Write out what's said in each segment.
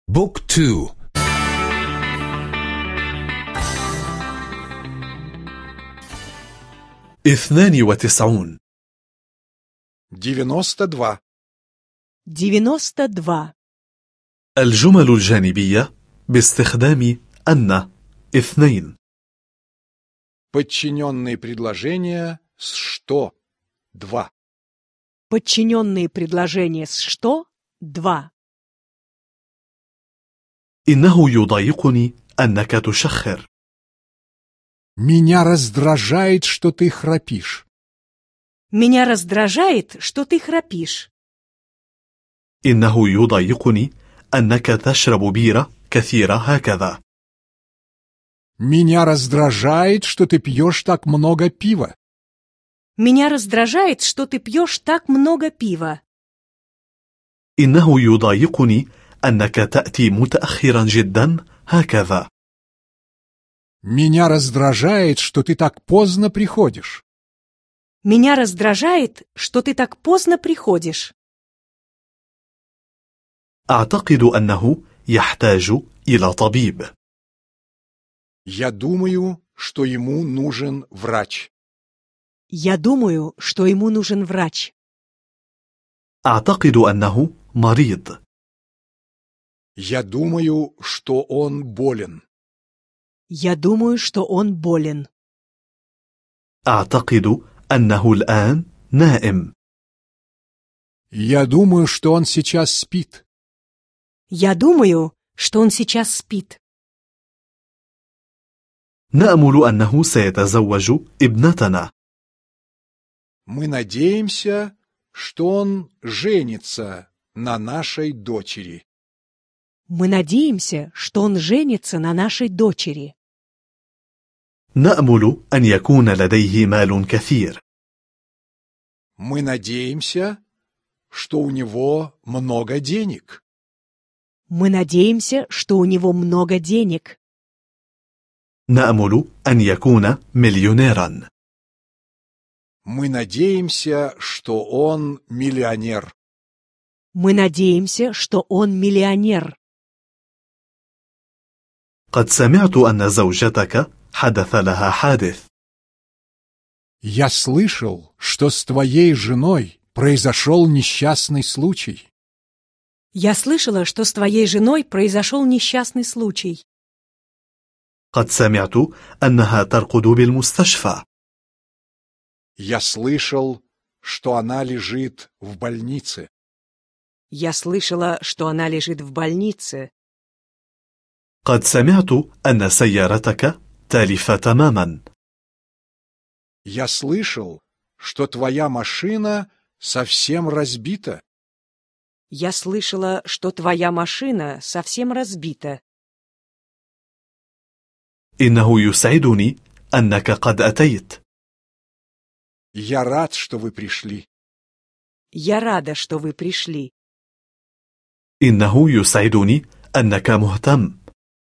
بوك تو. 92. 92. 92. الجمل الجانبية باستخدام أن 2. Подчиненные предложения с «что» 2. Подчиненные предложения с «что» 2. إنه يضايقني أنك تشخر. Меня раздражает, что ты храпишь. Меня раздражает, что ты храпишь. إنه يضايقني أنك تشرب بيرة كثيرة هكذا. Меня раздражает, что ты пьешь так много пива. Меня раздражает, что ты пьешь так много пива. إنه يضايقني أنك تأتي متأخرا جدا هكذا. Меня раздражает, что ты так поздно приходишь. Меня раздражает, что ты так поздно приходишь. أعتقد أنه يحتاج إلى طبيب. Я думаю, что ему нужен врач. Я думаю, что ему нужен врач. أعتقد أنه مريض. Я думаю, что он болен. Я думаю, что он болен. أعتقد أنه الآن نائم. Я думаю, что он сейчас спит. Я думаю, что он сейчас спит. نأمل أنه سيتزوج ابنتنا. Мы надеемся, что он женится на нашей дочери. Мы надеемся, что он женится на нашей дочери. نأمل أن يكون لديه مال كثير. Мы надеемся, что у него много денег. Мы надеемся, что у него много денег. نأمل أن يكون مليونيرا. Мы надеемся, что он миллионер. Мы надеемся, что он миллионер. قد سمعت أن زوجتك حدث لها حادث. Я слышал, что с твоей женой произошел несчастный случай. Я слышала, что с твоей женой произошел несчастный случай. قد سمعت أنها ترقد بالمستشفى. Я слышал, что она лежит в больнице. Я слышала, что она лежит в больнице. قد سمعت أن سيارتك تالفة تماما. Я слышал, что твоя машина совсем разбита. Я слышала, что твоя машина совсем разбита. إنه يسعدني أنك قد أتيت. Я рад, что вы пришли. Я рада, что вы пришли. إنه يسعدني أنك مهتم.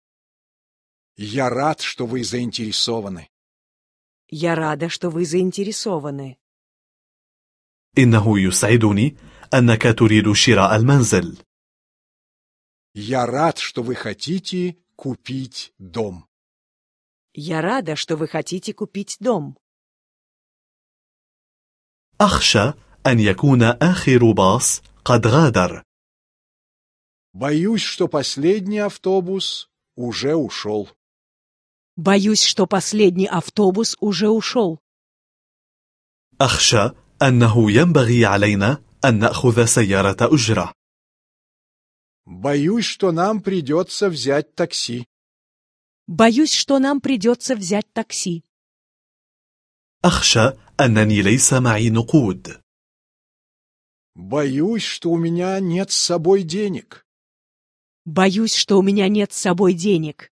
Я рад, что вы заинтересованы. Я рада, что вы заинтересованы. إنه يسعدني أنك تريد شراء المنزل. Я рад, что вы хотите купить дом. Я рада, что вы хотите купить дом. أخشى أن يكون آخر باص قد غادر. Боюсь, что последний автобус уже ушел. Боюсь, что последний автобус уже ушел. أخشى أنه ينبغي علينا أن نأخذ سيارة أجرة. Боюсь, что нам придется взять такси. Боюсь, что нам придется взять такси. أخشى أنني ليس معي نقود. Боюсь, что у меня нет с собой денег. Боюсь, что у меня нет с собой денег.